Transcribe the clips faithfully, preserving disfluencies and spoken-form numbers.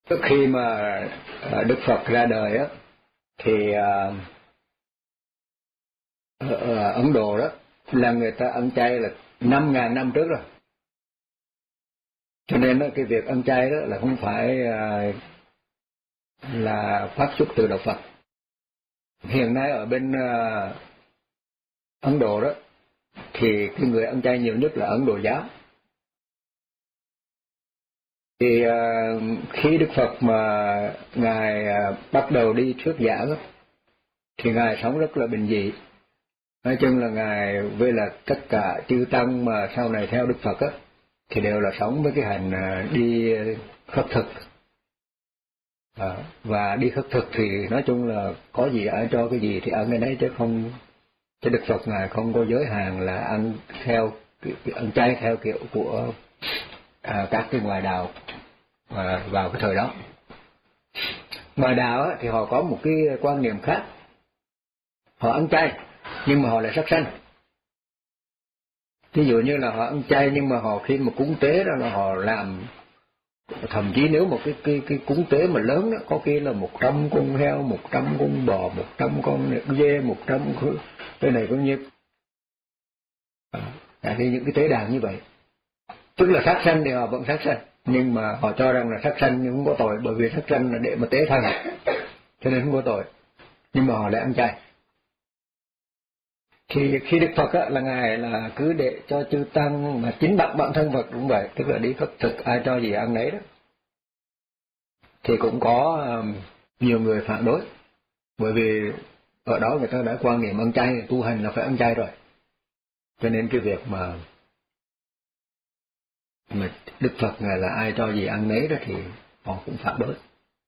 Trước khi mà Đức Phật ra đời á, thì ở Ấn Độ đó là người ta ăn chay là năm ngàn năm trước rồi. Cho nên đó, cái việc ăn chay đó là không phải là phát xuất từ đạo Phật. Hiện nay ở bên Ấn Độ đó thì cái người ăn chay nhiều nhất là Ấn Độ giáo. Thì uh, khi Đức Phật mà Ngài uh, bắt đầu đi thuyết giảng thì Ngài sống rất là bình dị. Nói chung là Ngài với là tất cả chư tăng mà sau này theo Đức Phật á, thì đều là sống với cái hành uh, đi khất thực. À, và đi khất thực thì nói chung là có gì ai cho cái gì thì ăn cái đấy, chứ không, chứ Đức Phật Ngài không có giới hạn là ăn theo ăn chay theo kiểu của à, các cái ngoại đạo à, vào cái thời đó. Ngoại đạo á, thì họ có một cái quan niệm khác, họ ăn chay nhưng mà họ lại sát sanh. Ví dụ như là họ ăn chay nhưng mà họ khi mà cúng tế đó là họ làm, thậm chí nếu một cái cái cái cúng tế mà lớn đó, có khi là một trăm con heo, một trăm con bò, một trăm con dê, một trăm cái này cũng như à, thì những cái tế đàn như vậy, tức là sát sanh thì họ vẫn sát sanh, nhưng mà họ cho rằng là sát sanh nhưng không có tội, bởi vì sát sanh là để mà tế thần, cho nên không có tội, nhưng mà họ lại ăn chay. Thì khi Đức Phật á, là Ngài là cứ để cho chư tăng, mà chính bản bản thân Phật cũng vậy, tức là đi khất thực ai cho gì ăn nấy đó, thì cũng có um, nhiều người phản đối, bởi vì ở đó người ta đã quan niệm ăn chay, tu hành là phải ăn chay rồi, cho nên cái việc mà mà Đức Phật Ngài là ai cho gì ăn nấy đó thì họ cũng phản đối.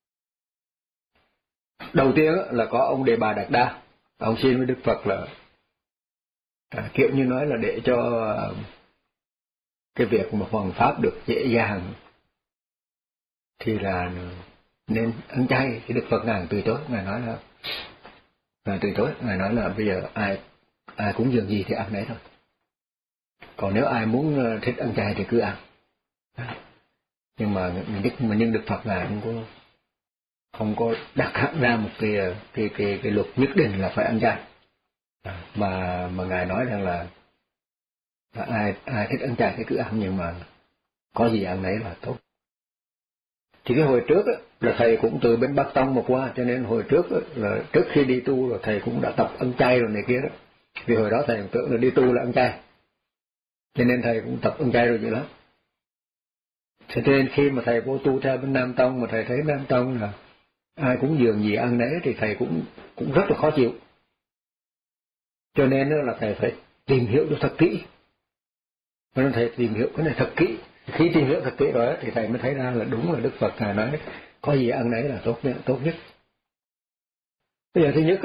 Đầu tiên là có ông Đề Bà Đạt Đa, ông xin với Đức Phật là à, kiểu như nói là để cho cái việc mà hoằng pháp được dễ dàng thì là nên ăn chay. Thì Đức Phật Ngài từ chối, Ngài nói là Ngài từ chối, Ngài nói là bây giờ ai ai cúng dường gì thì ăn đấy thôi, còn nếu ai muốn thích ăn chay thì cứ ăn. Nhưng mà nhưng, nhưng Đức Phật Ngài không có không có đặt hẳn ra một cái cái cái cái luật nhất định là phải ăn chay, mà mà Ngài nói rằng là, là ai ai thích ăn chay thì cứ ăn, nhưng mà có gì ăn nấy là tốt. Thì cái hồi trước á, là thầy cũng từ bên Bắc Tông mà qua, cho nên hồi trước á, là trước khi đi tu là thầy cũng đã tập ăn chay rồi này kia đó. Vì hồi đó thầy tưởng là đi tu là ăn chay, cho nên thầy cũng tập ăn chay rồi vậy đó. Cho nên khi mà thầy vô tu theo bên Nam Tông mà thầy thấy Nam Tông là ai cũng dường gì ăn nấy thì thầy cũng cũng rất là khó chịu. Cho nên là thầy phải tìm hiểu cho thật kỹ. Cho nên thầy tìm hiểu cái này thật kỹ. Khi tìm hiểu thật kỹ rồi thì thầy mới thấy ra là đúng là Đức Phật Ngài nói có gì ăn nấy là tốt nhất. Tốt nhất. Bây giờ thứ nhất á,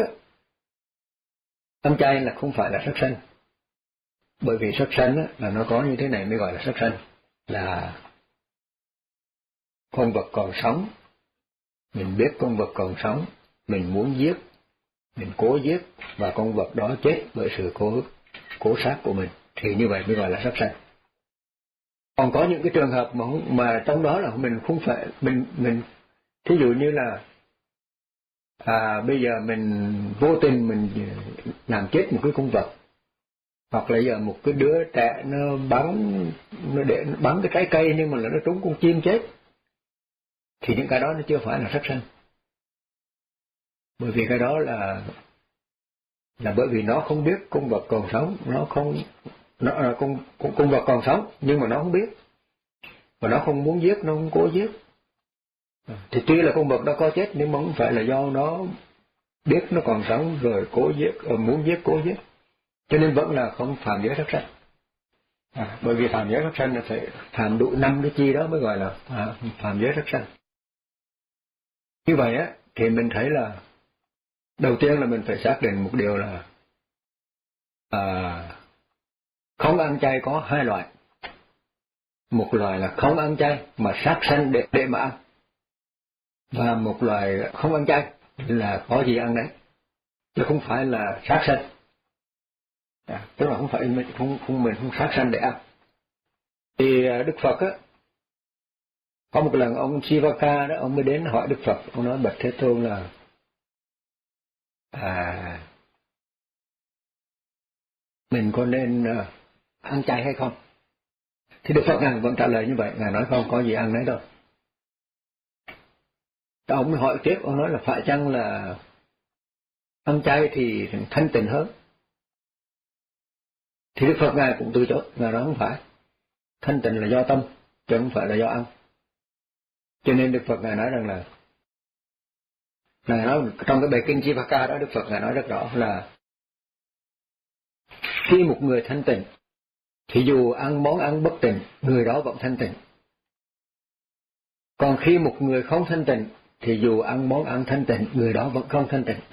ăn chay là không phải là sát sanh. Bởi vì sát sanh á, là nó có như thế này mới gọi là sát sanh. Là con vật còn sống, mình biết con vật còn sống, mình muốn giết, mình cố giết, và con vật đó chết bởi sự cố cố sát của mình, thì như vậy mới gọi là sát sanh. Còn có những cái trường hợp mà mà trong đó là mình không phải mình mình thí dụ như là à, bây giờ mình vô tình mình làm chết một cái con vật, hoặc là giờ một cái đứa trẻ nó bắn nó để nó bắn cái trái cây nhưng mà là nó trúng con chim chết, thì những cái đó nó chưa phải là sát sanh. Bởi vì cái đó là là bởi vì nó không biết con vật còn sống, nó không nó là con, con con vật còn sống nhưng mà nó không biết, và nó không muốn giết, nó không cố giết, thì tuy là con vật đó có chết nhưng mà không phải là do nó biết nó còn sống rồi cố giết, muốn giết cố giết, cho nên vẫn là không phạm giới sát sanh. À, bởi vì phạm giới sát sanh là phải phạm đủ năm cái chi đó mới gọi là à, phạm giới sát sanh. Như vậy á thì mình thấy là đầu tiên là mình phải xác định một điều là à, không ăn chay có hai loại. Một loại là không ăn chay mà sát sanh để, để mà ăn, và một loại không ăn chay là có gì ăn đấy, chứ không phải là sát sanh. À, tức là không phải mình không, không mình không sát sanh để ăn. Thì Đức Phật á Có một lần ông Sivaka đó, ông mới đến hỏi Đức Phật, ông nói: Bạch Thế Tôn là à, mình có nên uh, ăn chay hay không? Thì Đức Phật Ngài vẫn trả lời như vậy, Ngài nói không có gì ăn đấy đâu. Ông mới hỏi tiếp, ông nói là phải chăng là ăn chay thì thanh tịnh hơn? Thì Đức Phật Ngài cũng từ chối, Ngài nói không phải. Thanh tịnh là do tâm, chứ không phải là do ăn. Cho nên Đức Phật Ngài nói rằng là, Ngài nói trong cái bài kinh Jivaka đó, Đức Phật Ngài nói rất rõ là khi một người thanh tịnh thì dù ăn món ăn bất tịnh, người đó vẫn thanh tịnh. Còn khi một người không thanh tịnh thì dù ăn món ăn thanh tịnh, người đó vẫn không thanh tịnh.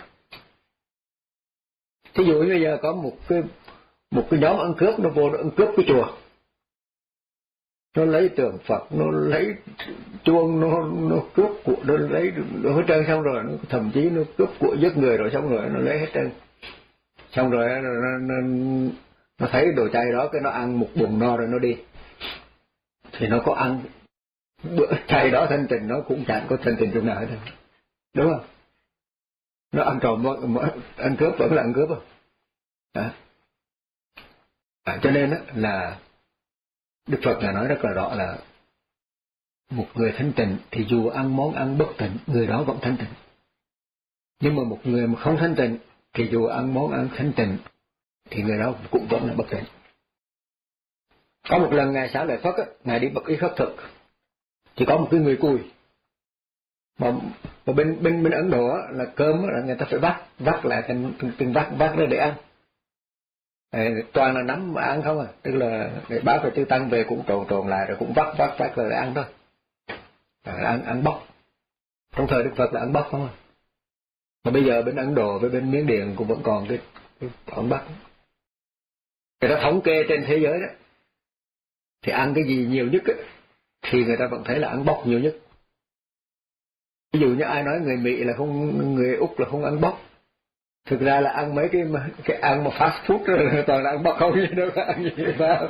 Thí dụ bây giờ có một cái một cái nhóm ăn cướp, nó vô nó ăn cướp cái chùa, nó lấy tượng Phật, nó lấy chuông, nó nó cướp của, nó lấy nó hết trơn, xong rồi nó thậm chí nó cướp của giết người, rồi xong rồi nó lấy hết trơn, xong rồi nó, nó, nó, nó thấy đồ chay đó, cái nó ăn một bụng no rồi nó đi. Thì nó có ăn bữa chay đó thanh tịnh, nó cũng chẳng có thanh tịnh chỗ nào hết, đúng không? Nó ăn trộm, ăn cướp vẫn là ăn cướp không? À. À, cho nên đó là Đức Phật là nói rất là rõ là một người thanh tịnh thì dù ăn món ăn bất tịnh, người đó vẫn thanh tịnh. Nhưng mà một người mà không thanh tịnh thì dù ăn món ăn thanh tịnh thì người đó cũng vẫn là bất tịnh. Có một lần Ngài Xá Lợi Phất á, Ngài đi bậc y khất thực, thì có một cái người cùi mà, mà bên bên bên Ấn Độ á, là cơm á, là người ta phải vắt vắt lại thành từng vắt vắt ra để ăn. Để, toàn là nắm mà ăn không à, tức là để báo về chư tăng về cũng trộn trộn lại rồi cũng vắt vắt vắt rồi để ăn thôi, à, ăn ăn bóc. Trong thời Đức Phật là ăn bóc không à. Mà bây giờ bên Ấn Độ với bên Miến Điện cũng vẫn còn cái, cái ăn bóc. Người ta thống kê trên thế giới đó, thì ăn cái gì nhiều nhất ấy, thì người ta vẫn thấy là ăn bóc nhiều nhất. Ví dụ như ai nói người Mỹ là không, người Úc là không ăn bóc, thực ra là ăn mấy cái cái ăn mà fast food rồi toàn là ăn bóc không, gì đâu có ăn gì vào.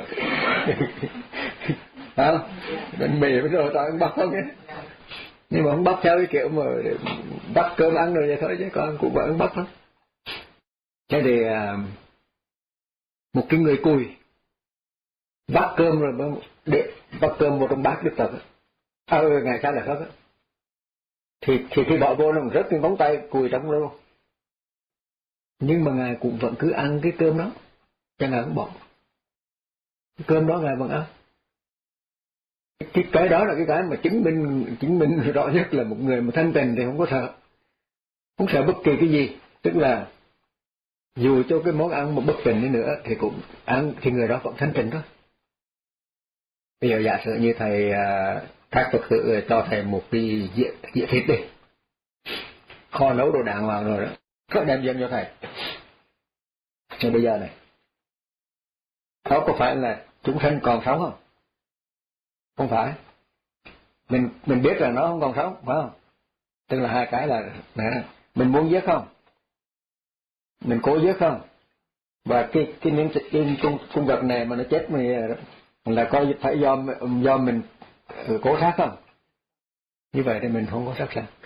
Không, bên Mỹ bên rồi toàn ăn bóc không nhé. Nhưng mà không bóc theo cái kiểu mà bắt cơm ăn rồi vậy thôi, chứ còn cũng vẫn ăn bóc thôi. Thế thì một cái người cùi vắt cơm rồi để vắt cơm vào trong bát Đức Phật, à ừ, Ngài Xá Lợi Phất, thì thì khi bỏ vô nó rớt cái móng tay cùi trong luôn. Nhưng mà Ngài cũng vẫn cứ ăn cái cơm đó, cho Ngài không bỏ. Cái cơm đó Ngài vẫn ăn. Cái, cái đó là cái cái mà chứng minh chứng minh rõ nhất là một người mà thanh tịnh thì không có sợ, không sợ bất kỳ cái gì. Tức là dù cho cái món ăn mà bất tịnh đi nữa thì cũng ăn, thì người đó vẫn thanh tịnh thôi. Bây giờ giả sử như thầy các Phật tử cho thầy một cái dĩa, dĩa thịt đi, kho nấu đồ đàng hoàng rồi đó, có đem dâng cho thầy. Nhưng bây giờ này, đó có phải là chúng sanh còn sống không? Không phải. Mình mình biết là nó không còn sống, phải không? Tức là hai cái là, là mình muốn giết không? Mình cố giết không? Và cái cái những cái con con vật này mà nó chết mình là có phải do do mình cố sát không? Như vậy thì mình không có sát sanh.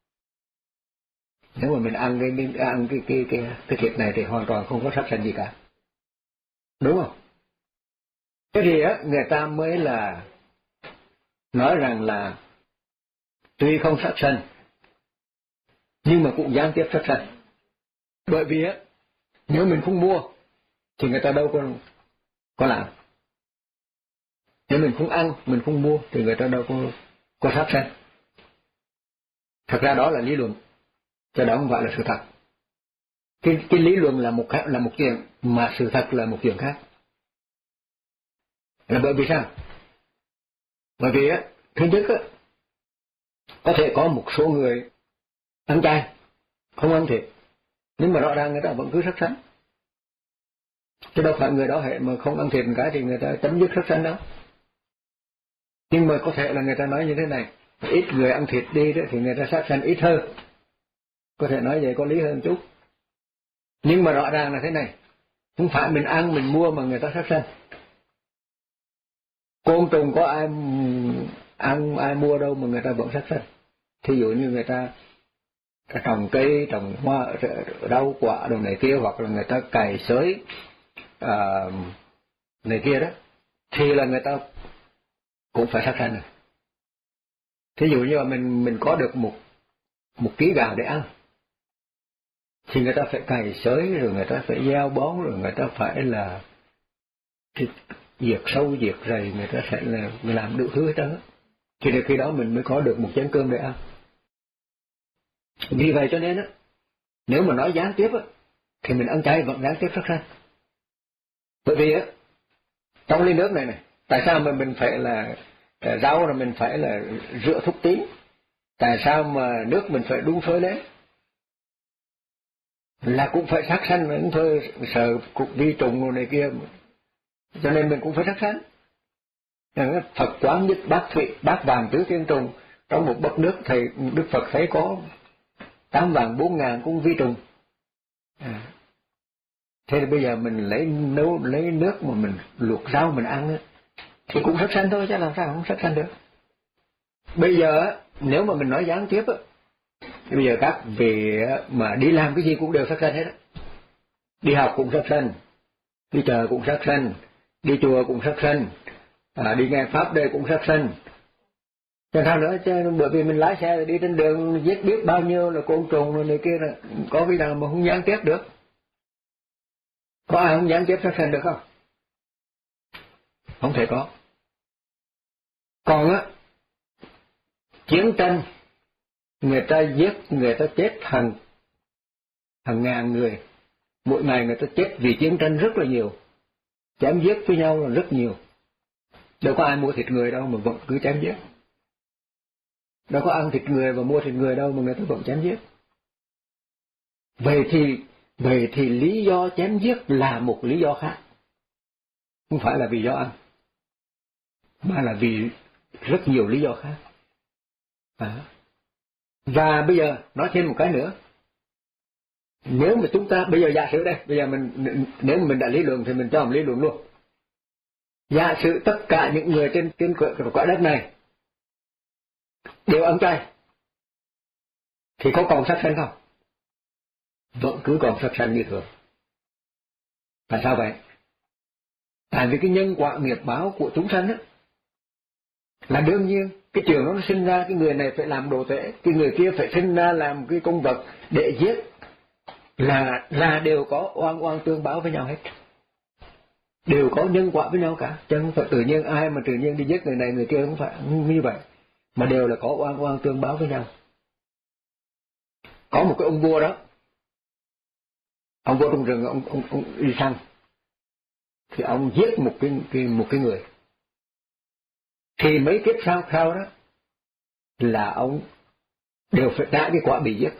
Nếu mà mình ăn cái ăn cái cái cái cái thịt này thì hoàn toàn không có sát sanh gì cả, đúng không? Thế thì á, người ta mới là nói rằng là tuy không sát sanh nhưng mà cũng gián tiếp sát sanh. Bởi vì á, nếu mình không mua thì người ta đâu có có làm. Nếu mình không ăn, mình không mua thì người ta đâu có có sát sanh. Thật ra đó là lý luận, cho đó không phải là sự thật. Cái cái lý luận là một là một chuyện, mà sự thật là một chuyện khác. Là bởi vì sao? Bởi vì á, thứ nhất á, có thể có một số người ăn chay, không ăn thịt, nhưng mà rõ ràng người ta vẫn cứ sát sanh. Chứ đâu phải người đó hệ mà không ăn thịt một cái thì người ta chấm dứt sát sanh đó. Nhưng mà có thể là người ta nói như thế này, ít người ăn thịt đi đó thì người ta sát sanh ít hơn. Có thể nói vậy có lý hơn chút. Nhưng mà rõ ràng là thế này, không phải mình ăn mình mua mà người ta sát sanh. Côn trùng có ai ăn ai mua đâu mà người ta vẫn sát sanh. Thí dụ như người ta trồng cây, trồng hoa, rau quả đồ này kia, hoặc là người ta cày xới à, này kia đó, thì là người ta cũng phải sát sanh rồi. Thí dụ như là mình mình có được một một ký gạo để ăn, thì người ta phải cày xới, rồi người ta phải gieo bón, rồi người ta phải là diệt sâu diệt rầy, người ta sẽ là làm đủ thứ hết trơn. Thì đến khi đó mình mới có được một chén cơm để ăn. Vì vậy cho nên á, nếu mà nói gián tiếp á, thì mình ăn chay vẫn gián tiếp sát sanh. Bởi vì á, trong ly nước này này, tại sao mà mình phải là rau là mình phải là rửa thuốc tím? Tại sao mà nước mình phải đun sôi lên? Là cũng phải sát sanh nữa thôi, sợ cục vi trùng rồi này kia, cho nên mình cũng phải sát sanh. Phật quán nhất bát thủy, bát vàng tứ thiên trùng, trong một bát nước thì Đức Phật thấy có tám vàng bốn ngàn con vi trùng. À. Thế thì bây giờ mình lấy nấu lấy nước mà mình luộc rau mình ăn á, thì cũng sát sanh thôi, chứ làm sao không sát sanh được. Bây giờ nếu mà mình nói gián tiếp á, thì bây giờ các vị mà đi làm cái gì cũng đều sát sanh hết á. Đi học cũng sát sanh, đi chợ cũng sát sanh, đi chùa cũng sát sanh, à, đi nghe pháp đây cũng sát sanh. Chẳng sao nữa, chứ bởi vì mình lái xe đi trên đường giết biết bao nhiêu là côn trùng rồi này kia, là có cái nào mà không gián tiếp được? Có ai không gián tiếp sát sanh được không? Không thể có. Còn á, chiến tranh, người ta giết, người ta chết hàng hàng ngàn người, mỗi ngày người ta chết vì chiến tranh rất là nhiều, chém giết với nhau là rất nhiều. Đâu có ai mua thịt người đâu mà vẫn cứ chém giết. Đâu có ăn thịt người và mua thịt người đâu mà người ta vẫn chém giết. Vậy thì vậy thì lý do chém giết là một lý do khác, không phải là vì do ăn, mà là vì rất nhiều lý do khác. À. Và bây giờ nói thêm một cái nữa, nếu mà chúng ta bây giờ giả sử đây, bây giờ mình nếu mà mình đã lý luận thì mình cho một lý luận luôn. Giả sử tất cả những người trên trên quả đất này đều ăn chay, thì có còn sát sanh không? Vẫn cứ còn sát sanh như thường. Tại sao vậy? Tại vì cái nhân quả nghiệp báo của chúng sanh á, là đương nhiên cái trường nó sinh ra cái người này phải làm đồ tể, cái người kia phải sinh ra làm cái công vật để giết, là là đều có oan oan tương báo với nhau hết, đều có nhân quả với nhau cả, chứ không phải tự nhiên ai mà tự nhiên đi giết người này người kia, không phải như vậy, mà đều là có oan oan tương báo với nhau. Có một cái ông vua đó, ông vua trong rừng, ông ông, ông đi săn, thì ông giết một cái, cái một cái người, thì mấy kiếp sau sau đó là ông đều phải trả cái quả bị giết.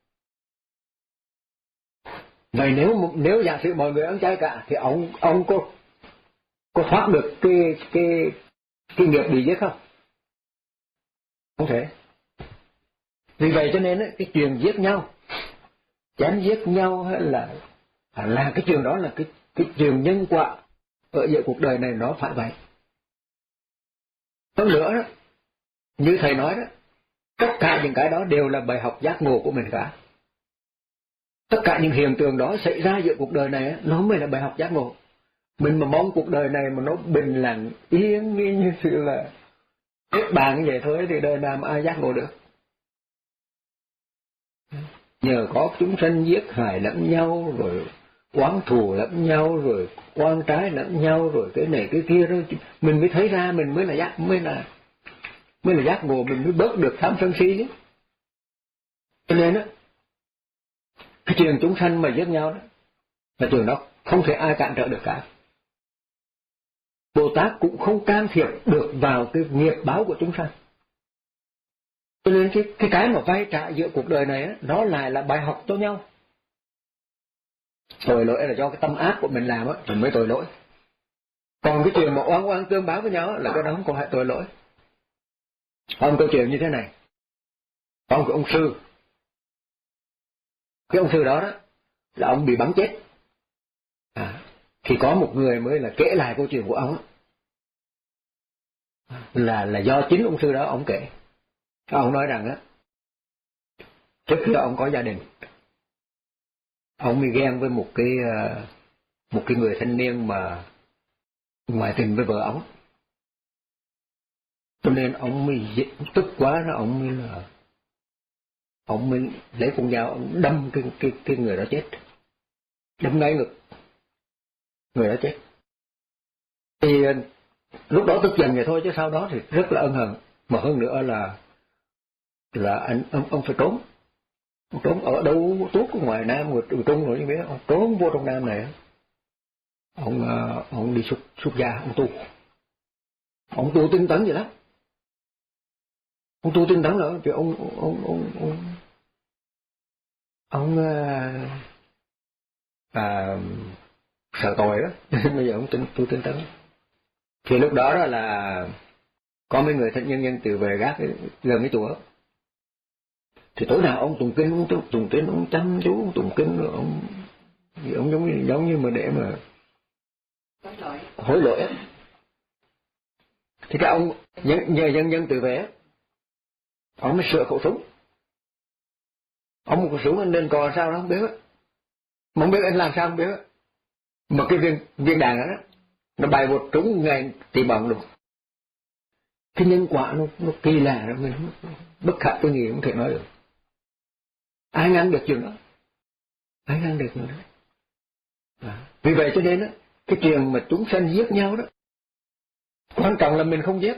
Vậy nếu nếu giả sử mọi người ăn chay cả, thì ông ông có có thoát được cái cái cái nghiệp bị giết không? Không thể. Vì vậy cho nên cái chuyện giết nhau, chém giết nhau hay là là cái chuyện đó là cái cái chuyện nhân quả ở giữa cuộc đời này, nó phải vậy. Hơn nữa đó, như thầy nói đó, tất cả những cái đó đều là bài học giác ngộ của mình cả. Tất cả những hiện tượng đó xảy ra giữa cuộc đời này, nó mới là bài học giác ngộ. Mình mà mong cuộc đời này mà nó bình lặng, yên như sự là hết bàn như vậy thôi, thì đời nào mà ai giác ngộ được. Nhờ có chúng sanh giết hại lẫn nhau, rồi oán thù lẫn nhau, rồi oan trái lẫn nhau, rồi cái này cái kia đó, mình mới thấy ra, mình mới là giác mới là mới là giác ngộ, mình mới bớt được tham sân si chứ. Cho nên á, cái chuyện chúng sanh mà giết nhau đó là chuyện đó không thể ai cản trở được cả. Bồ Tát cũng không can thiệp được vào cái nghiệp báo của chúng sanh. Cho nên cái cái cái mà vay trả giữa cuộc đời này á, nó lại là bài học cho nhau. Tội lỗi là do cái tâm ác của mình làm á, mình mới tội lỗi. Còn cái chuyện mà oan oan tương báo với nhau á, là cái đó không còn phải tội lỗi. Có một câu chuyện như thế này. Có một cái ông sư. Cái ông sư đó đó là ông bị bắn chết. À, thì có một người mới là kể lại câu chuyện của ông á. là là do chính ông sư đó ông kể. Ông nói rằng á, trước khi ông có gia đình, ông mới ghen với một cái một cái người thanh niên mà ngoại tình với vợ ông, cho nên ông mới tức quá đó, ông mới là ông mới lấy con dao ông đâm cái cái cái người đó chết, đâm ngay ngực người đó chết. Thì lúc đó tức giận vậy thôi, chứ sau đó thì rất là ân hận, mà hơn nữa là là anh ông, ông phải trốn, ông trốn ở đâu tuốt ở ngoài Nam người Trung rồi như biết, ông trốn vô trong Nam này, ông ông đi xuất xuất gia, ông tu, ông tu tinh tấn vậy đó, ông tu tinh tấn nữa, vì ông ông ông ông ông, ông à, à, sợ tội đó, bây giờ ông tu, tu tinh tấn. Thì lúc đó đó là có mấy người thân nhân nhân từ về gác gần cái chùa, thì tối nào ông tụng kinh, ông tụng kinh, ông chăm chú ông tụng kinh, ông ông giống như giống như mà để mà hối lỗi. Thì cái ông nhờ dân dân từ về, ông mới sửa khẩu súng, ông một khẩu súng anh nên cò sao đó không biết, mà không biết anh làm sao không biết, mà cái viên viên đạn đó nó bay một trúng ngay tỉ bằng luôn. Cái nhân quả nó nó kỳ lạ đó, mình bất khả tư nghị không thể nói được. Ai ngăn được chuyện đó? Ai ngăn được chuyện đó? À, vì vậy cho nên đó, cái chuyện mà chúng sanh giết nhau đó, quan trọng là mình không giết.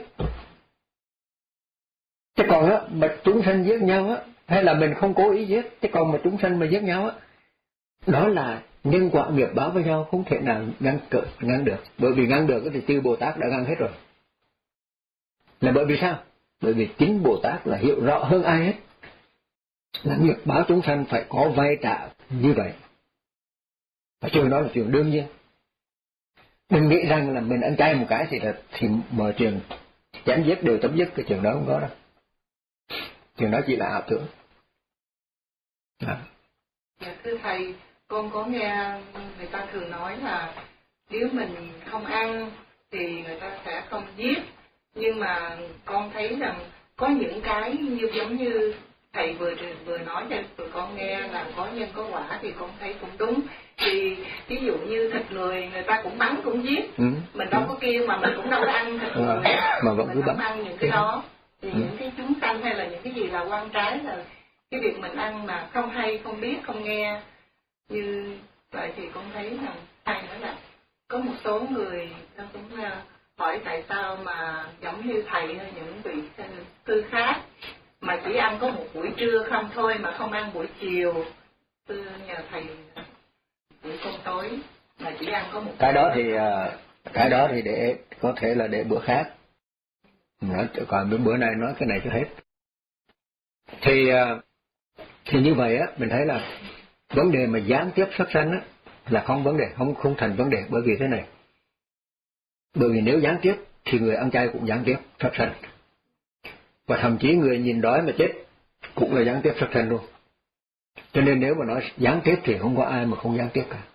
Chứ còn á, mà chúng sanh giết nhau á, hay là mình không cố ý giết, chứ còn mà chúng sanh mà giết nhau á, đó là nhân quả nghiệp báo với nhau, không thể nào ngăn cự, ngăn được. Bởi vì ngăn được thì chư Bồ Tát đã ngăn hết rồi. Là bởi vì sao? Bởi vì chính Bồ Tát là hiểu rõ hơn ai hết, là nghiệp báo chúng sanh phải có vay trả như vậy. Và chuyện đó là chuyện đương nhiên. Đừng nghĩ rằng là mình ăn chay một cái thì là thì mọi chuyện chém giết đều chấm dứt, cái chuyện đó không có đâu. Chuyện đó chỉ là ảo tưởng. À. Dạ, thưa thầy, con có nghe người ta thường nói là nếu mình không ăn thì người ta sẽ không giết, nhưng mà con thấy rằng có những cái như giống như thầy vừa vừa nói cho tụi con nghe là có nhân có quả, thì con thấy cũng đúng. Thì ví dụ như thịt người người ta cũng bắn cũng giết, ừ. mình đâu có kêu mà mình cũng đâu có ăn thịt người, à, mà vẫn mình không ăn những cái đó. Thì ừ. những cái chúng sanh hay là những cái gì là quan trái, là cái việc mình ăn mà không hay, không biết, không nghe như vậy, thì con thấy rằng thầy nói là có một số người ta cũng hỏi tại sao mà giống như thầy hay những vị sư khác mà chỉ ăn có một buổi trưa không thôi, mà không ăn buổi chiều. Thưa nhờ thầy buổi cơm tối mà chỉ ăn có một cái đó thì cái đó thì để có thể là để bữa khác nói, còn bữa nay nói cái này cho hết. Thì thì như vậy á, mình thấy là vấn đề mà gián tiếp sát sanh á là không vấn đề, không không thành vấn đề. Bởi vì thế này, bởi vì nếu gián tiếp thì người ăn chay cũng gián tiếp sát sanh, và thậm chí người nhìn đói mà chết cũng là gián tiếp sát sanh luôn. Cho nên nếu mà nói gián tiếp thì không có ai mà không gián tiếp cả.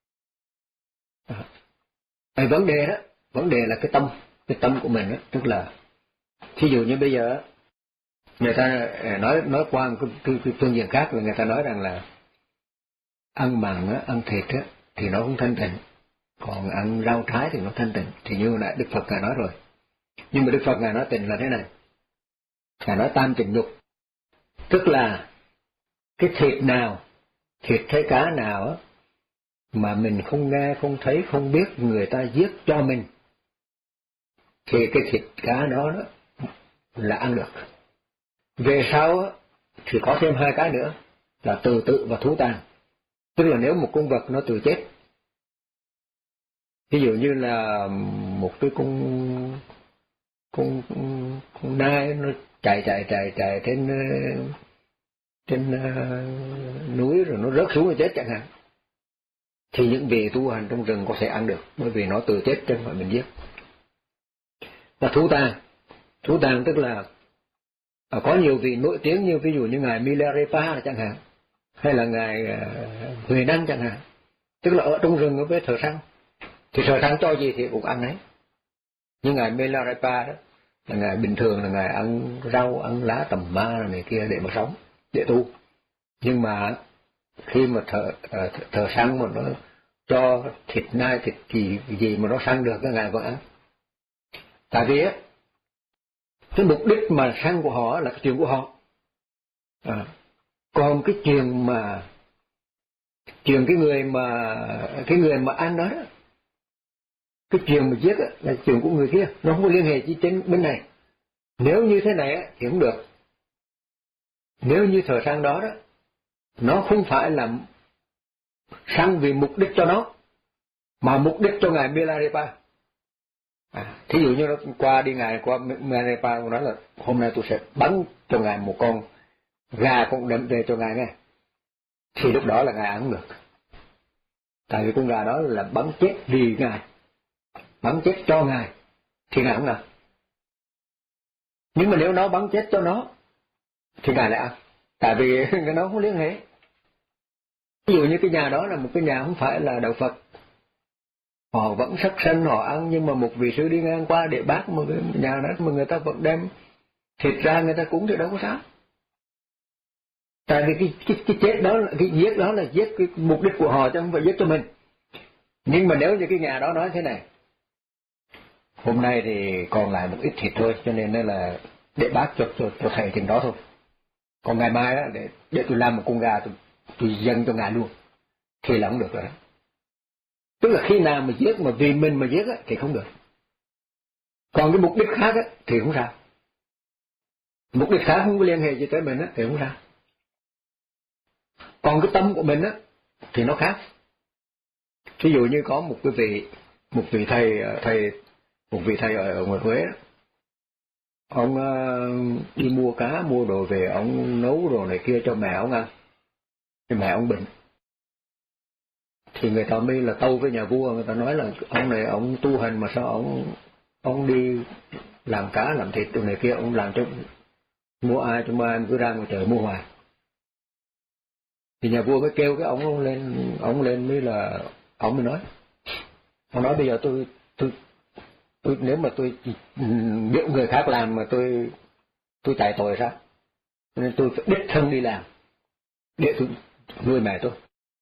Cái vấn đề đó, vấn đề là cái tâm, cái tâm của mình đó, tức là thí dụ như bây giờ người ta nói nói qua một cái, cái, cái phương diện khác, là người ta nói rằng là ăn mặn á, ăn thịt á thì nó không thanh tịnh, còn ăn rau trái thì nó thanh tịnh. Thì như nãy Đức Phật ngài nói rồi, nhưng mà Đức Phật ngài nói tịnh là thế này, ngài nói tam tịnh nhục, tức là cái thịt nào, thịt thấy cá nào á mà mình không nghe, không thấy, không biết người ta giết cho mình, thì cái thịt cá đó, đó là ăn được. Về sau á thì có thêm hai cái nữa là từ tự và thú tàn. Tức là nếu một con vật nó tự chết, ví dụ như là một cái con con con, con nai nó chạy chạy chạy chạy trên trên uh, núi rồi nó rớt xuống rồi chết chẳng hạn, thì những vị tu hành trong rừng có thể ăn được, bởi vì nó tự chết chứ không phải mình giết. Và thú tàn, thú tàn tức là à, có nhiều vị nổi tiếng như ví dụ như ngài Milarepa chẳng hạn, hay là ngài uh, Huệ Năng chẳng hạn, tức là ở trong rừng ở với thợ săn, thì thợ săn cho gì thì cũng ăn ấy. Nhưng ngài Milarepa đó là ngài bình thường là ngài ăn rau, ăn lá tầm ma rồi này kia để mà sống, để tu. Nhưng mà khi mà thợ thợ, thợ săn mà nó cho thịt nai, thịt gì gì mà nó săn được cái ngài vẫn ăn. Tại vì á, cái mục đích mà săn của họ là cái chuyện của họ. À, còn cái chuyện mà chuyện cái người mà cái người mà ăn đó, đó cái chuyện mà giết á, là chuyện của người kia, nó không có liên hệ chi trên bên này. Nếu như thế này á, thì không được. Nếu như thợ săn đó đó, nó không phải là săn vì mục đích cho nó, mà mục đích cho ngài Milarepa. À, thí dụ như nó qua đi ngài qua Milarepa nói là hôm nay tôi sẽ bắn cho ngài một con gà cũng đem về cho ngài nghe, thì lúc đó là ngài ăn được. Tại vì con gà đó là bắn chết vì ngài, bắn chết cho ngài, thì ngài không ăn. Nhưng mà nếu nó bắn chết cho nó thì ngài lại ăn, tại vì nó không liên hệ. Ví dụ như cái nhà đó là một cái nhà không phải là đạo Phật, họ vẫn sát sanh họ ăn, nhưng mà một vị sư đi ngang qua để bác một cái nhà đó mà người ta vẫn đem thịt ra người ta cúng thì đâu có sao. Tại vì cái, cái, cái chết đó, cái giết đó là giết cái mục đích của họ chứ không phải giết cho mình. Nhưng mà nếu như cái nhà đó nói thế này, hôm nay thì còn lại một ít thịt thôi, cho nên là để bác cho, cho, cho thầy chừng đó thôi. Còn ngày mai đó, để, để tôi làm một con gà tôi, tôi dâng cho ngài luôn, thì là không được rồi. Tức là khi nào mà giết mà vì mình mà giết á, thì không được. Còn cái mục đích khác á, thì không sao. Mục đích khác không có liên hệ gì tới mình á, thì không sao. Còn cái tâm của mình á, thì nó khác. Ví dụ như có một cái vị, một vị thầy, thầy một vị thầy ở, ở ngoài Huế đó. Ông uh, đi mua cá, mua đồ về, ông nấu đồ này kia cho mẹ ông ăn. Thì mẹ ông bệnh. Thì người ta mới là tâu với nhà vua, người ta nói là ông này ông tu hành mà sao ông ông đi làm cá làm thịt đồ này kia, ông làm cho mua ai cho ai cứ ra ngoài trời mua hoài. Thì nhà vua mới kêu cái ông, ông lên, ông lên mới là ông mới nói, ông nói bây giờ tôi tôi tôi nếu mà tôi biết người khác làm mà tôi tôi chạy tội sao? Nên tôi phải đích thân đi làm để tôi nuôi mẹ tôi.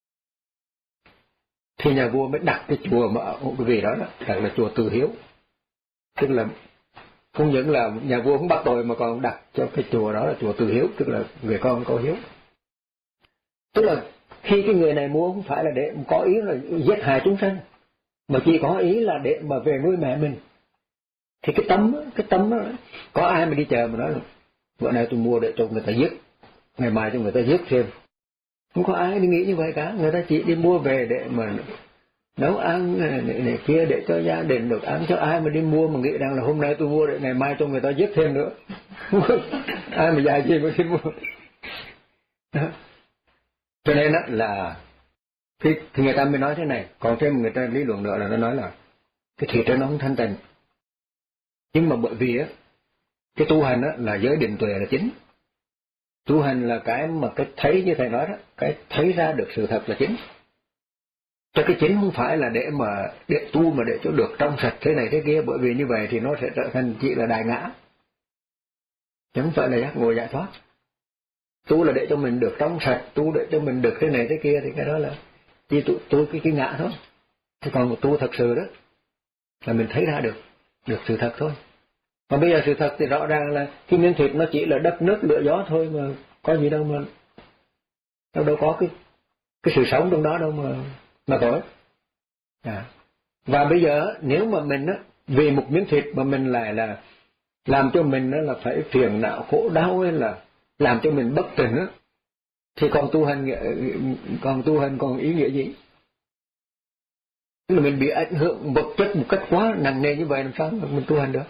Thì nhà vua mới đặt cái chùa mà cái vị đó, đặt là chùa Từ Hiếu. Tức là không những là nhà vua không bắt tội mà còn đặt cho cái chùa đó là chùa Từ Hiếu, tức là người con có hiếu. Tức là khi cái người này mua không phải là để có ý là giết hại chúng sanh, mà chỉ có ý là để mà về nuôi mẹ mình. Thì cái tấm, cái tấm đó, có ai mà đi chờ mà nói là bữa nay tôi mua để cho người ta giết, ngày mai cho người ta giết thêm. Không có ai đi nghĩ như vậy cả, người ta chỉ đi mua về để mà nấu ăn này, này, này kia để cho gia đình được ăn, cho ai mà đi mua mà nghĩ rằng là hôm nay tôi mua để ngày mai cho người ta giết thêm nữa. Ai mà dài gì mà đi mua. Đó. Cho nên đó là thì, thì người ta mới nói thế này. Còn thêm người ta lý luận nữa là nó nói là cái thịt đó nó không thanh tịnh. Nhưng mà bởi vì á, cái tu hành á là giới định tuệ là chính. Tu hành là cái mà cái thấy như thầy nói đó, cái thấy ra được sự thật là chính. Cho cái chính không phải là để mà để tu mà để cho được trong sạch thế này thế kia, bởi vì như vậy thì nó sẽ trở thành chỉ là đại ngã, chứ không phải là giác ngộ giải thoát. Tu là để cho mình được trong sạch, tu để cho mình được thế này thế kia, thì cái đó là chỉ tu, tu cái, cái ngã thôi. Thì còn tu thật sự đó là mình thấy ra được được sự thật thôi. Còn bây giờ sự thật thì rõ ràng là cái miếng thịt nó chỉ là đất nước lửa gió thôi, mà có gì đâu mà đâu đâu có cái cái sự sống trong đó đâu mà mà có. À. Và bây giờ nếu mà mình á vì một miếng thịt mà mình lại là làm cho mình đó là phải phiền não khổ đau, hay là làm cho mình bất tỉnh á, thì còn tu hành còn tu hành còn ý nghĩa gì? Tức là mình bị ảnh hưởng vật chất một cách quá nặng nề như vậy, làm sao mình tu hành được?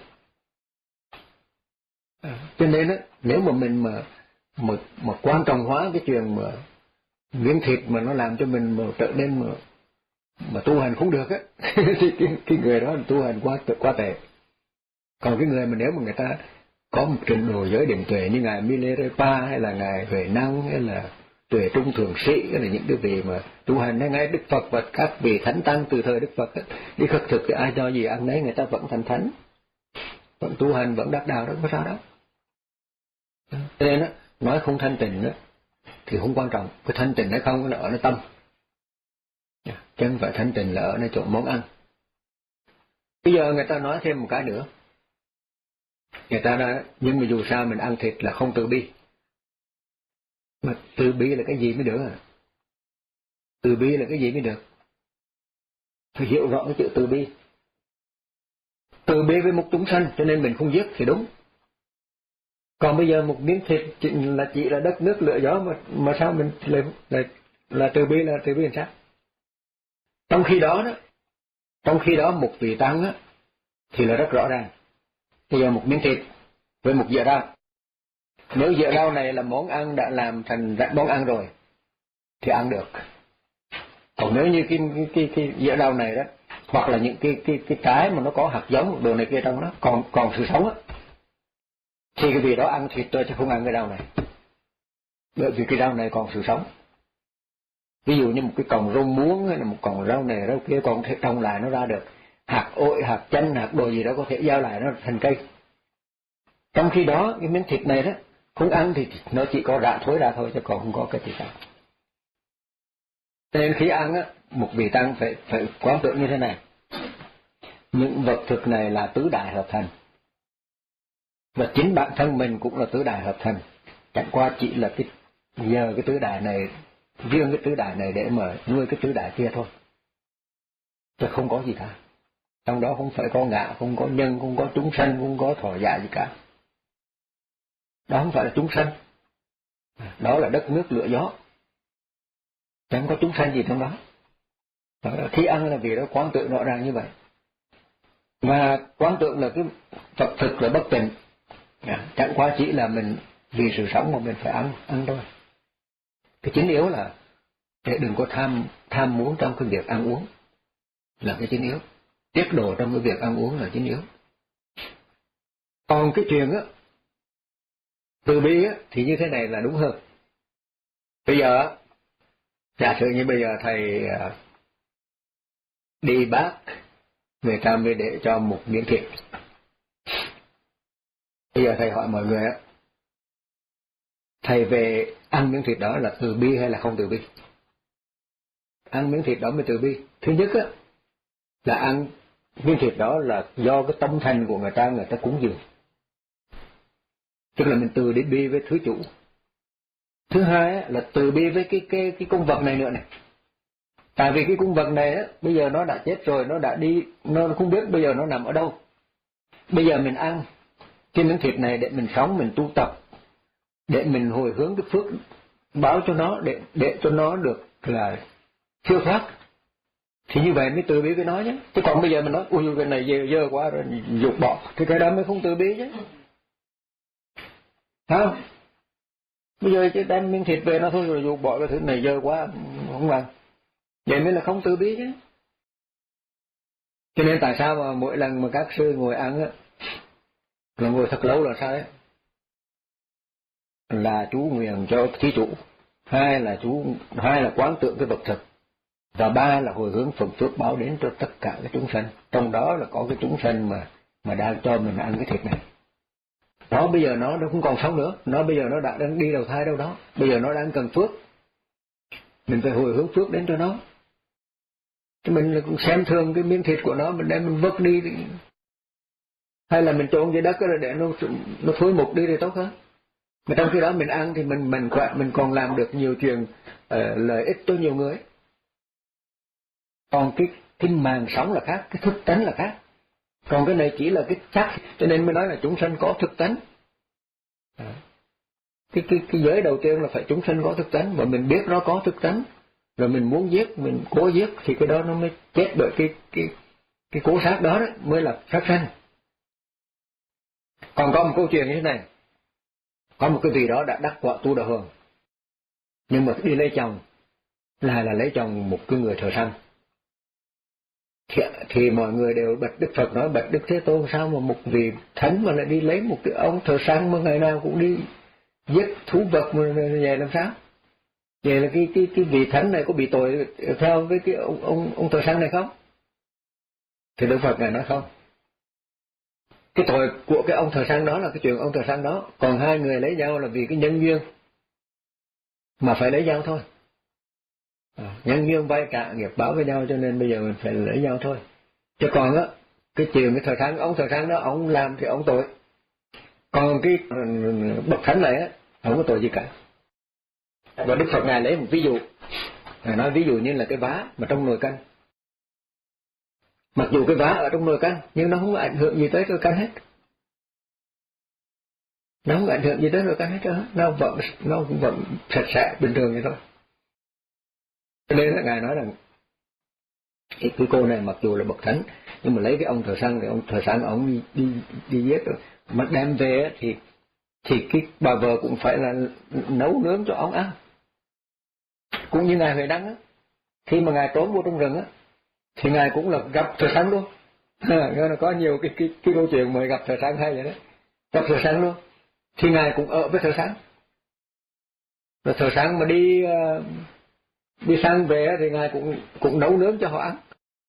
À, cho nên á, nếu mà mình mà mà mà quan trọng hóa cái chuyện mà miếng thịt mà nó làm cho mình mà trở nên mà mà tu hành không được á, thì cái, cái người đó tu hành quá quá tệ. Còn cái người mà nếu mà người ta có một trình độ giới định tuệ như ngài Milarepa hay là ngài Huệ Năng hay là tuệ trung thượng sĩ, cái là những cái vị mà tu hành hay ngay Đức Phật và các vị thánh tăng từ thời Đức Phật ấy, đi khất thực thì ai cho gì ăn đấy người ta vẫn thành thánh. vẫn tu hành, vẫn đắc đạo, đó có sao đâu. Cho nên á, nói không thanh tịnh á thì không quan trọng, cái thanh tịnh hay không là ở nơi tâm, chứ không phải thanh tịnh là ở nơi chỗ món ăn. Bây giờ người ta nói thêm một cái nữa, người ta nói nhưng mà dù sao mình ăn thịt là không từ bi. Mà từ bi là cái gì mới được à? Từ bi là cái gì mới được? Phải hiểu rõ cái chữ từ bi. Từ bi với một chúng sanh, cho nên mình không giết thì đúng. Còn bây giờ một miếng thịt là chỉ là đất nước lửa gió, mà mà sao mình lại là, là từ bi là từ bi làm sao? Trong khi đó đó, trong khi đó một vị tăng á thì là rất rõ ràng. Bây giờ một miếng thịt với một dĩa rau, nếu dĩa rau này là món ăn đã làm thành món ăn rồi thì ăn được. Còn nếu như cái cái cái, cái dĩa rau này đó, hoặc là những cái cái cái trái mà nó có hạt giống đồ này kia trong nó còn còn sự sống á, thì cái vị đó ăn thịt thôi chứ không ăn cái rau này, bởi vì cái rau này còn sự sống. Ví dụ như một cái cọng rau muống hay là một cọng rau này rau kia còn thể trồng lại nó ra được hạt ổi, hạt chanh, hạt đồ gì đó có thể giao lại nó thành cây. Trong khi đó cái miếng thịt này đó không ăn thì nó chỉ có rạ thối ra thôi chứ còn không có cái gì cả. Nên khi ăn á, một vị tăng phải phải quán tưởng như thế này: những vật thực này là tứ đại hợp thành, và chính bản thân mình cũng là tứ đại hợp thành. Chẳng qua chỉ là cái giờ cái tứ đại này, riêng cái tứ đại này để mà nuôi cái tứ đại kia thôi, chứ không có gì cả. Trong đó không phải có ngã, không có nhân, không có chúng sanh, không có thọ giả gì cả. Đó không phải là chúng sanh, đó là đất nước lửa gió, chẳng có chúng sanh gì trong đó. Đó là khi ăn là vì đó quán tưởng rõ ràng như vậy. Mà quán tưởng là cái vật thực là bất tịnh, chẳng qua chỉ là mình vì sự sống mà mình phải ăn ăn thôi. Cái chính yếu là để đừng có tham tham muốn trong cái việc ăn uống là cái chính yếu. Tiết độ trong cái việc ăn uống là chính yếu. Còn cái chuyện á từ bi á thì như thế này là đúng hơn. Bây giờ giả sử như bây giờ thầy đi bác, người ta mới để cho một miếng thịt. Bây giờ thầy hỏi mọi người á, thầy về ăn miếng thịt đó là từ bi hay là không từ bi? Ăn miếng thịt đó mới từ bi. Thứ nhất á là ăn miếng thịt đó là do cái tâm thành của người ta, người ta cúng dường, tức là mình từ đến bi với thứ chủ. Thứ hai á, là từ bi với cái cái cái con vật này nữa này. Tại vì cái con vật này á, bây giờ nó đã chết rồi, nó đã đi, nó không biết bây giờ nó nằm ở đâu. Bây giờ mình ăn cái miếng thịt này để mình sống, mình tu tập, để mình hồi hướng cái phước báo cho nó, để để cho nó được là siêu thoát. Thì như vậy mới từ bi với nó chứ. Chứ còn bây giờ mình nói ui cái này dơ, dơ quá rồi dục bỏ, thì cái đó mới không từ bi chứ. Hả? Bây giờ chứ đem miếng thịt về nó thôi rồi dục bỏ cái thứ này dơ quá không làm. Vậy mới là không từ bi chứ. Cho nên tại sao mà mỗi lần mà các sư ngồi ăn á, là ngồi thật lâu là sao đấy? Là chú nguyện cho thí chủ, hai là chú hai là quán tưởng cái vật thực, và ba là hồi hướng phần phước báo đến cho tất cả các chúng sanh. Trong đó là có cái chúng sanh mà mà đang cho mình ăn cái thịt này. Nó bây giờ nó nó không còn sống nữa, nó bây giờ nó đã đang đi đầu thai đâu đó, bây giờ nó đang cần phước, mình phải hồi hướng phước đến cho nó. Chứ mình cũng xem thường cái miếng thịt của nó, mình đem mình vứt đi, hay là mình trộn dưới đất rồi để nó nó thối mục đi thì tốt hơn. Mà trong khi đó mình ăn thì mình mình mình còn làm được nhiều chuyện uh, lợi ích cho nhiều người. Còn cái cái màng sống là khác, cái thức tánh là khác. Còn cái này chỉ là cái xác, cho nên mới nói là chúng sanh có thức tánh. À. Cái cái cái giới đầu tiên là phải chúng sanh có thức tánh, và mình biết nó có thức tánh, rồi mình muốn giết, mình cố giết thì cái đó nó mới chết bởi cái cái cái cố sát đó, đó mới là sát sanh. Còn có một câu chuyện như thế này, có một cái vị đó đã đắc quả tu đà hường, nhưng mà đi lấy chồng là là lấy chồng một cái người thờ sanh. Thì, thì mọi người đều bạch Đức Phật nói bạch Đức Thế Tôn, sao mà một vị thánh mà lại đi lấy một cái ông thờ sanh mà ngày nào cũng đi giết thú vật mà vậy làm sao? Vậy là cái cái cái vị thánh này có bị tội theo với cái ông ông ông thờ sanh này không? Thì Đức Phật này nói không. cái tội của cái ông thợ săn đó là cái chuyện ông thợ săn đó, còn hai người lấy nhau là vì cái nhân duyên mà phải lấy nhau thôi. À, nhân duyên vay trả nghiệp báo với nhau, cho nên bây giờ mình phải lấy nhau thôi. Chứ còn á, cái chuyện cái thợ săn, ông thợ săn đó ông làm thì ông tội, còn cái bậc thánh này á không có tội gì cả. Và Đức Phật ngài lấy một ví dụ, ngài nói ví dụ như là cái vá mà trong nồi canh. Mặc dù cái vá ở trong nồi canh nhưng nó không có ảnh hưởng gì tới nồi canh hết, nó không có ảnh hưởng gì tới nồi canh hết đó. Nó vẫn nó cũng vẫn sạch sẽ bình thường vậy thôi. Cho nên là ngài nói rằng cái, cái cô này mặc dù là bậc thánh nhưng mà lấy cái ông thợ săn, cái ông thợ săn ông đi đi đi giết rồi mà đem về thì thì cái bà vợ cũng phải là nấu nướng cho ông ăn. Cũng như ngài Huệ Năng á, khi mà ngài trốn vô trong rừng á thì ngài cũng là gặp thợ săn luôn. À, có nhiều cái cái cái câu chuyện mà gặp thợ săn hay vậy đó, gặp thợ săn luôn thì ngài cũng ở với thợ săn. Rồi thợ săn mà đi uh, đi săn về thì ngài cũng cũng nấu nướng cho họ ăn.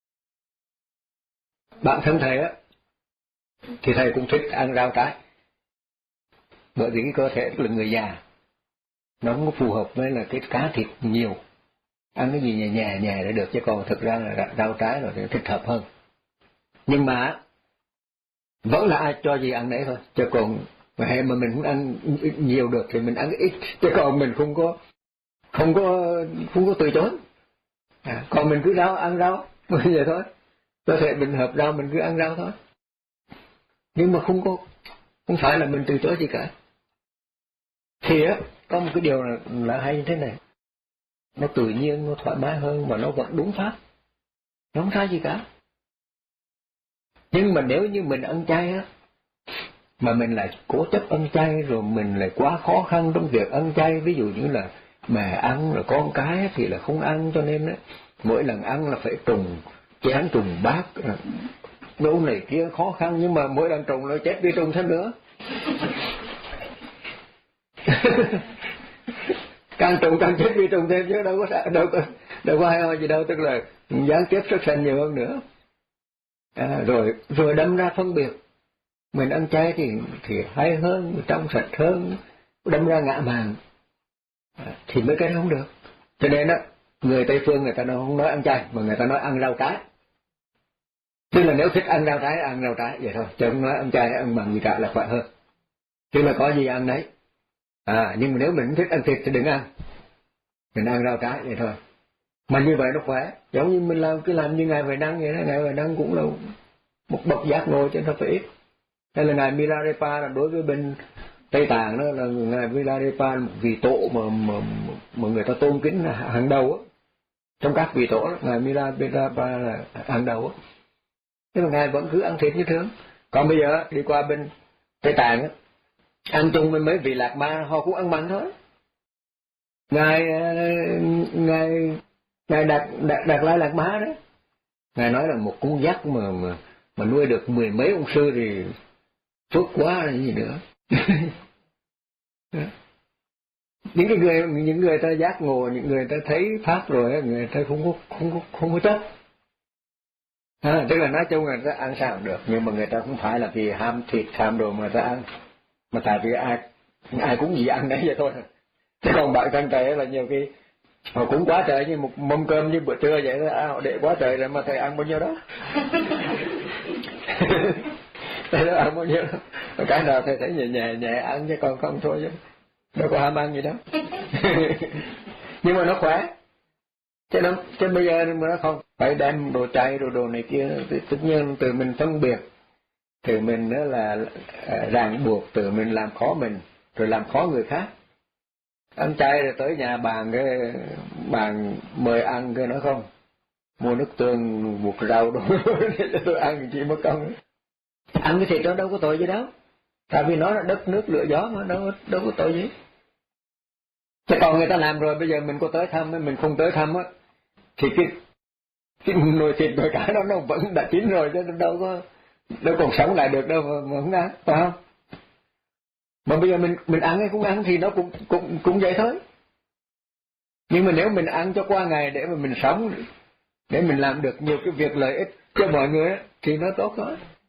Bản thân thầy á thì thầy cũng thích ăn rau trái, bởi vì cái cơ thể là người già nó không có phù hợp với là cái cá thịt nhiều, ăn cái gì nhẹ nhẹ nhẹ để được, chứ còn thực ra là rau trái rồi thì thích hợp hơn. Nhưng mà vẫn là ai cho gì ăn đấy thôi, chứ còn hệ mà mình không ăn nhiều được thì mình ăn ít, chứ còn mình không có không có không có từ chối. À, còn mình cứ rau ăn rau như vậy thôi, cơ thể mình hợp rau mình cứ ăn rau thôi, nhưng mà không có không phải là mình từ chối gì cả. Thì á có một cái điều là, là hay như thế này, nó tự nhiên, nó thoải mái hơn và nó vẫn đúng pháp, nó không sai gì cả. Nhưng mà nếu như mình ăn chay á, mà mình lại cố chấp ăn chay, rồi mình lại quá khó khăn trong việc ăn chay, ví dụ như là mẹ ăn rồi con cái thì là không ăn, cho nên á mỗi lần ăn là phải trùng chén trùng bát, nấu này kia khó khăn, nhưng mà mỗi lần trùng nó chết đi trùng thêm nữa. Càng trùng càng chết đi trùng thêm, chứ đâu có đâu có đâu có hay ho gì đâu, tức là gián tiếp xuất sanh nhiều hơn nữa. À, rồi rồi đâm ra phân biệt mình ăn chay thì thì hay hơn, trong sạch hơn, đâm ra ngã mạn, à, thì mấy cái đó không được. Cho nên đó người Tây phương người ta không nói ăn chay mà người ta nói ăn rau trái. Tức là nếu thích ăn rau trái ăn rau trái vậy thôi, chứ không nói ăn chay ăn mặn gì cả là khỏe hơn. Tức là có gì ăn đấy. À, nhưng mà nếu mình thích ăn thịt thì đừng ăn, mình ăn rau trái vậy thôi. Mà như vậy nó khỏe, giống như mình làm cứ làm như ngài Huệ Năng vậy đó. Ngài Huệ Năng cũng là một bậc giác ngộ chứ không phải ít. Hay là ngài Milarepa là đối với bên Tây Tạng đó, là ngài Milarepa là một vị tổ mà mà mà người ta tôn kính là hàng đầu á, trong các vị tổ đó, ngài Milarepa là hàng đầu á. Thế mà ngài vẫn cứ ăn thịt như thường. Còn bây giờ đi qua bên Tây Tạng á, ăn chung với mấy vị Lạc Ma họ cũng ăn mặn thôi. Ngài ngài ngài đạt đạt đạt lai Lạc Ma đấy, ngài nói là một con dắt mà mà mà nuôi được mười mấy ông sư thì phước quá là gì nữa. Những cái người những người ta giác ngộ, những người ta thấy pháp rồi, người ta không có không có không có chấp. À, tức là nói chung là người ta ăn sao cũng được, nhưng mà người ta không phải là vì ham thịt ham đồ mà người ta ăn, mà tại vì ai ai cũng gì ăn đấy vậy thôi. Chứ còn bạn thân thầy là nhiều khi họ cũng quá trời, như một mâm cơm như bữa trưa vậy đó, họ để quá trời rồi mà thầy ăn bao nhiêu đó. Thầy đó ăn bao nhiêu đó, cái nào thầy thấy nhẹ nhẹ nhẹ ăn, chứ còn không thôi chứ đâu có ham ăn gì đâu. Nhưng mà nó khỏe, chứ nó chứ bây giờ mà nó không phải đem đồ chay đồ đồ này kia, tất nhiên từ mình phân biệt, từ mình đó là ràng buộc, từ mình làm khó mình rồi làm khó người khác. Ăn chay rồi tới nhà bàn cái bàn mời ăn cái nó không mua nước tương một rau đồ để cho tôi ăn chỉ mất công. Ăn cái thịt đó đâu có tội gì đâu, tại vì nó là đất nước lửa gió mà, đâu đâu có tội gì. Chứ còn người ta làm rồi bây giờ mình có tới thăm, mình không tới thăm á thì cái cái nồi thịt nồi cá đó nó vẫn đã chín rồi, chứ đâu có đâu còn sống lại được đâu mà, mà không ăn, phải không? Mà bây giờ mình mình ăn hay không ăn thì nó cũng cũng cũng vậy thôi. Nhưng mà nếu mình ăn cho qua ngày để mà mình sống, để mình làm được nhiều cái việc lợi ích cho mọi người thì nó tốt thôi.